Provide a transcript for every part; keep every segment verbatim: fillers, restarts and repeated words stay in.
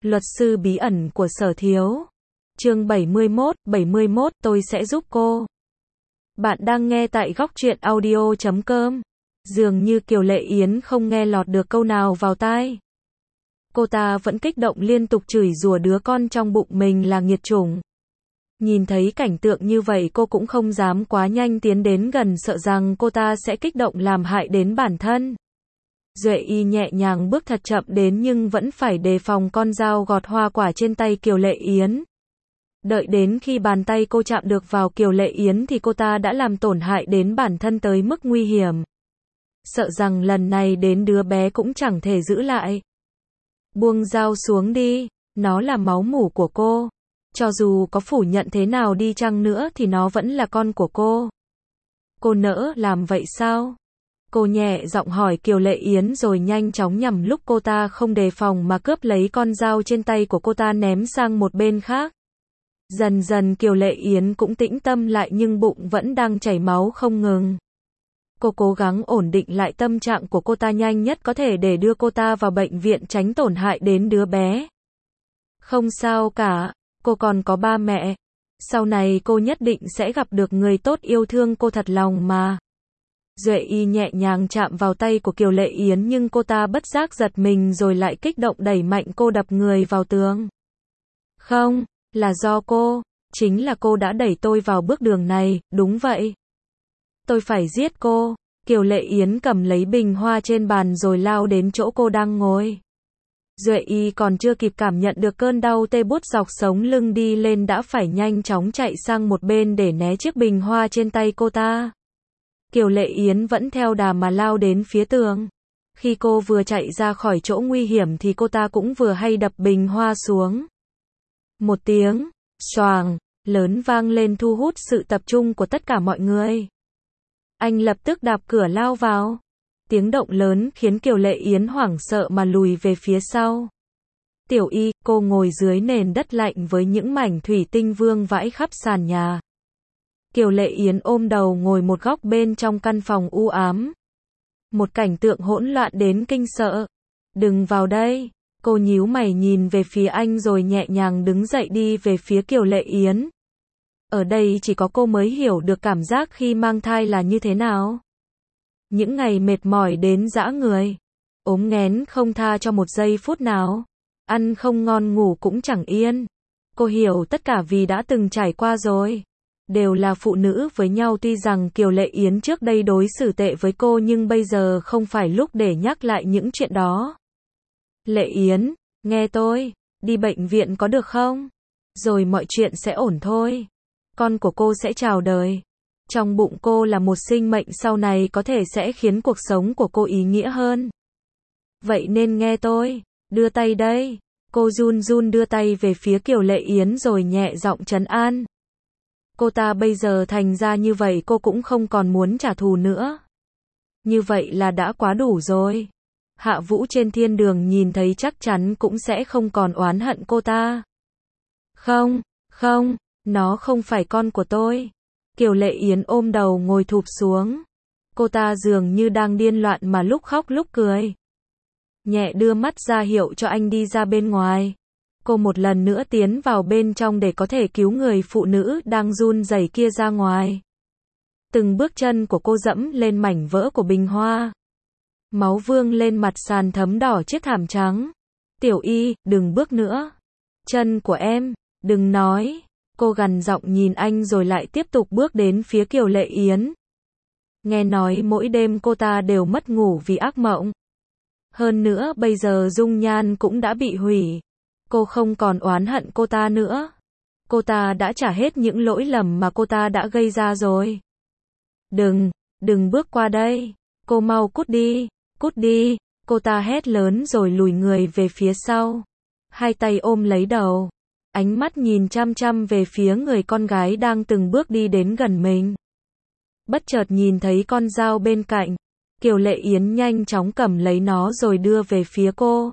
Luật sư bí ẩn của Sở Thiếu. Chương bảy mươi mốt, bảy mươi mốt, tôi sẽ giúp cô. Bạn đang nghe tại góc truyện audio chấm com. Dường như Kiều Lệ Yến không nghe lọt được câu nào vào tai. Cô ta vẫn kích động liên tục chửi rủa đứa con trong bụng mình là nghiệt chủng. Nhìn thấy cảnh tượng như vậy cô cũng không dám quá nhanh tiến đến gần, sợ rằng cô ta sẽ kích động làm hại đến bản thân. Duệ Y nhẹ nhàng bước thật chậm đến nhưng vẫn phải đề phòng con dao gọt hoa quả trên tay Kiều Lệ Yến. Đợi đến khi bàn tay cô chạm được vào Kiều Lệ Yến thì cô ta đã làm tổn hại đến bản thân tới mức nguy hiểm. Sợ rằng lần này đến đứa bé cũng chẳng thể giữ lại. Buông dao xuống đi, nó là máu mủ của cô. Cho dù có phủ nhận thế nào đi chăng nữa thì nó vẫn là con của cô. Cô nỡ làm vậy sao? Cô nhẹ giọng hỏi Kiều Lệ Yến rồi nhanh chóng nhằm lúc cô ta không đề phòng mà cướp lấy con dao trên tay của cô ta ném sang một bên khác. Dần dần Kiều Lệ Yến cũng tĩnh tâm lại nhưng bụng vẫn đang chảy máu không ngừng. Cô cố gắng ổn định lại tâm trạng của cô ta nhanh nhất có thể để đưa cô ta vào bệnh viện tránh tổn hại đến đứa bé. Không sao cả, cô còn có ba mẹ. Sau này cô nhất định sẽ gặp được người tốt yêu thương cô thật lòng mà. Duệ Y nhẹ nhàng chạm vào tay của Kiều Lệ Yến nhưng cô ta bất giác giật mình rồi lại kích động đẩy mạnh cô đập người vào tường. Không, là do cô, chính là cô đã đẩy tôi vào bước đường này, đúng vậy. Tôi phải giết cô. Kiều Lệ Yến cầm lấy bình hoa trên bàn rồi lao đến chỗ cô đang ngồi. Duệ Y còn chưa kịp cảm nhận được cơn đau tê buốt dọc sống lưng đi lên đã phải nhanh chóng chạy sang một bên để né chiếc bình hoa trên tay cô ta. Kiều Lệ Yến vẫn theo đà mà lao đến phía tường. Khi cô vừa chạy ra khỏi chỗ nguy hiểm thì cô ta cũng vừa hay đập bình hoa xuống. Một tiếng xoàng lớn vang lên thu hút sự tập trung của tất cả mọi người. Anh lập tức đạp cửa lao vào. Tiếng động lớn khiến Kiều Lệ Yến hoảng sợ mà lùi về phía sau. Tiểu Y, cô ngồi dưới nền đất lạnh với những mảnh thủy tinh vương vãi khắp sàn nhà. Kiều Lệ Yến ôm đầu ngồi một góc bên trong căn phòng u ám. Một cảnh tượng hỗn loạn đến kinh sợ. Đừng vào đây. Cô nhíu mày nhìn về phía anh rồi nhẹ nhàng đứng dậy đi về phía Kiều Lệ Yến. Ở đây chỉ có cô mới hiểu được cảm giác khi mang thai là như thế nào. Những ngày mệt mỏi đến dã người. Ốm nghén không tha cho một giây phút nào. Ăn không ngon ngủ cũng chẳng yên. Cô hiểu tất cả vì đã từng trải qua rồi. Đều là phụ nữ với nhau, tuy rằng Kiều Lệ Yến trước đây đối xử tệ với cô nhưng bây giờ không phải lúc để nhắc lại những chuyện đó. Lệ Yến, nghe tôi, đi bệnh viện có được không? Rồi mọi chuyện sẽ ổn thôi. Con của cô sẽ chào đời. Trong bụng cô là một sinh mệnh sau này có thể sẽ khiến cuộc sống của cô ý nghĩa hơn. Vậy nên nghe tôi, đưa tay đây. Cô run run đưa tay về phía Kiều Lệ Yến rồi nhẹ giọng trấn an. Cô ta bây giờ thành ra như vậy cô cũng không còn muốn trả thù nữa. Như vậy là đã quá đủ rồi. Hạ Vũ trên thiên đường nhìn thấy chắc chắn cũng sẽ không còn oán hận cô ta. Không, không, nó không phải con của tôi. Kiều Lệ Yến ôm đầu ngồi thụp xuống. Cô ta dường như đang điên loạn mà lúc khóc lúc cười. Nhẹ đưa mắt ra hiệu cho anh đi ra bên ngoài. Cô một lần nữa tiến vào bên trong để có thể cứu người phụ nữ đang run rẩy kia ra ngoài. Từng bước chân của cô dẫm lên mảnh vỡ của bình hoa. Máu vương lên mặt sàn thấm đỏ chiếc thảm trắng. Tiểu Y, đừng bước nữa. Chân của em, đừng nói. Cô gằn giọng nhìn anh rồi lại tiếp tục bước đến phía Kiều Lệ Yến. Nghe nói mỗi đêm cô ta đều mất ngủ vì ác mộng. Hơn nữa bây giờ dung nhan cũng đã bị hủy. Cô không còn oán hận cô ta nữa. Cô ta đã trả hết những lỗi lầm mà cô ta đã gây ra rồi. Đừng, đừng bước qua đây. Cô mau cút đi, cút đi. Cô ta hét lớn rồi lùi người về phía sau. Hai tay ôm lấy đầu. Ánh mắt nhìn chăm chăm về phía người con gái đang từng bước đi đến gần mình. Bất chợt nhìn thấy con dao bên cạnh. Kiều Lệ Yến nhanh chóng cầm lấy nó rồi đưa về phía cô.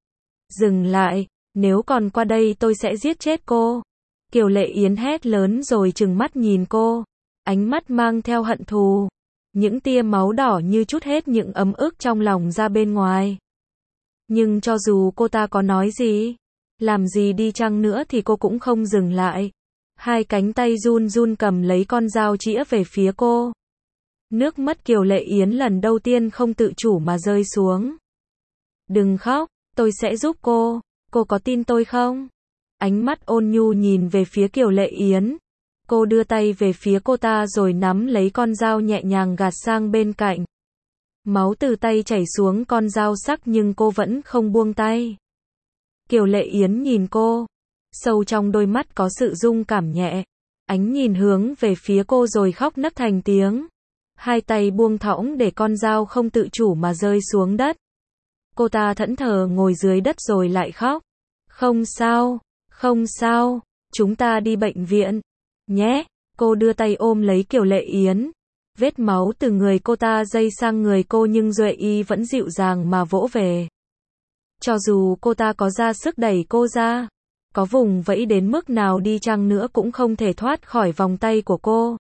Dừng lại. Nếu còn qua đây tôi sẽ giết chết cô. Kiều Lệ Yến hét lớn rồi trừng mắt nhìn cô. Ánh mắt mang theo hận thù. Những tia máu đỏ như trút hết những ấm ức trong lòng ra bên ngoài. Nhưng cho dù cô ta có nói gì, Làm gì đi chăng nữa thì cô cũng không dừng lại. Hai cánh tay run run cầm lấy con dao chĩa về phía cô. Nước mắt Kiều Lệ Yến lần đầu tiên không tự chủ mà rơi xuống. Đừng khóc, tôi sẽ giúp cô, cô có tin tôi không? Ánh mắt ôn nhu nhìn về phía Kiều Lệ Yến. Cô đưa tay về phía cô ta rồi nắm lấy con dao nhẹ nhàng gạt sang bên cạnh. Máu từ tay chảy xuống con dao sắc nhưng cô vẫn không buông tay. Kiều Lệ Yến nhìn cô. Sâu trong đôi mắt có sự rung cảm nhẹ. Ánh nhìn hướng về phía cô rồi khóc nấc thành tiếng. Hai tay buông thõng để con dao không tự chủ mà rơi xuống đất. Cô ta thẫn thờ ngồi dưới đất rồi lại khóc. Không sao, không sao, chúng ta đi bệnh viện. Nhé, cô đưa tay ôm lấy Kiều Lệ Yến. Vết máu từ người cô ta dây sang người cô nhưng Duệ Y vẫn dịu dàng mà vỗ về. Cho dù cô ta có ra sức đẩy cô ra, có vùng vẫy đến mức nào đi chăng nữa cũng không thể thoát khỏi vòng tay của cô.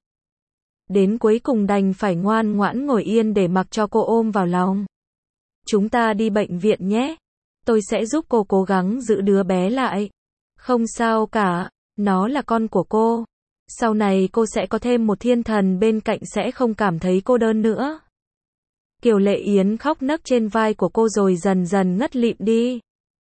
Đến cuối cùng đành phải ngoan ngoãn ngồi yên để mặc cho cô ôm vào lòng. Chúng ta đi bệnh viện nhé. Tôi sẽ giúp cô cố gắng giữ đứa bé lại. Không sao cả, nó là con của cô. Sau này cô sẽ có thêm một thiên thần bên cạnh sẽ không cảm thấy cô đơn nữa. Kiều Lệ Yến khóc nấc trên vai của cô rồi dần dần ngất lịm đi.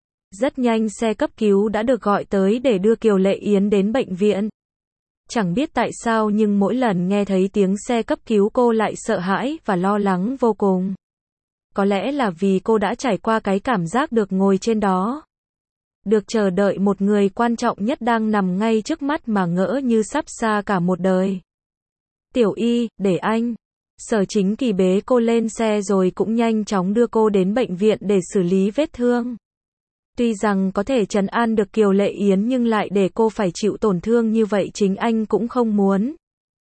Rất nhanh xe cấp cứu đã được gọi tới để đưa Kiều Lệ Yến đến bệnh viện. Chẳng biết tại sao nhưng mỗi lần nghe thấy tiếng xe cấp cứu cô lại sợ hãi và lo lắng vô cùng. Có lẽ là vì cô đã trải qua cái cảm giác được ngồi trên đó. Được chờ đợi một người quan trọng nhất đang nằm ngay trước mắt mà ngỡ như sắp xa cả một đời. Tiểu Y, để anh. Sở Chính Kỳ bế cô lên xe rồi cũng nhanh chóng đưa cô đến bệnh viện để xử lý vết thương. Tuy rằng có thể trấn an được Kiều Lệ Yến nhưng lại để cô phải chịu tổn thương như vậy chính anh cũng không muốn.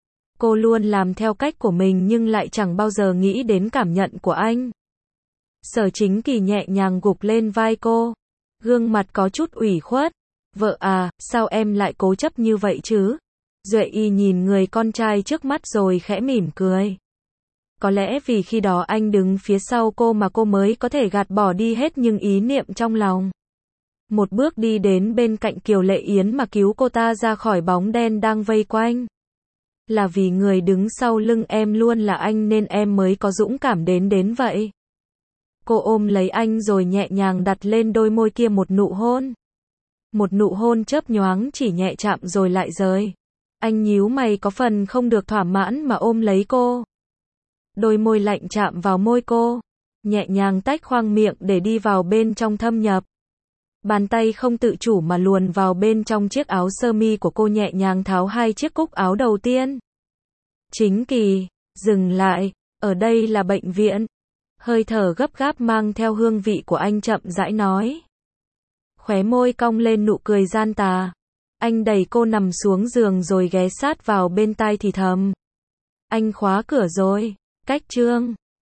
Cô luôn làm theo cách của mình nhưng lại chẳng bao giờ nghĩ đến cảm nhận của anh. Sở Chính Kỳ nhẹ nhàng gục lên vai cô. Gương mặt có chút ủy khuất. Vợ à, sao em lại cố chấp như vậy chứ? Duệ Y nhìn người con trai trước mắt rồi khẽ mỉm cười. Có lẽ vì khi đó anh đứng phía sau cô mà cô mới có thể gạt bỏ đi hết những ý niệm trong lòng. Một bước đi đến bên cạnh Kiều Lệ Yến mà cứu cô ta ra khỏi bóng đen đang vây quanh. Là vì người đứng sau lưng em luôn là anh nên em mới có dũng cảm đến đến vậy. Cô ôm lấy anh rồi nhẹ nhàng đặt lên đôi môi kia một nụ hôn. Một nụ hôn chớp nhoáng chỉ nhẹ chạm rồi lại rời. Anh nhíu mày có phần không được thỏa mãn mà ôm lấy cô. Đôi môi lạnh chạm vào môi cô. Nhẹ nhàng tách khoang miệng để đi vào bên trong thâm nhập. Bàn tay không tự chủ mà luồn vào bên trong chiếc áo sơ mi của cô nhẹ nhàng tháo hai chiếc cúc áo đầu tiên. Chính Kỳ, dừng lại, ở đây là bệnh viện. Hơi thở gấp gáp mang theo hương vị của anh chậm rãi nói. Khóe môi cong lên nụ cười gian tà. Anh đẩy cô nằm xuống giường rồi ghé sát vào bên tai thì thầm. Anh khóa cửa rồi, cách chương.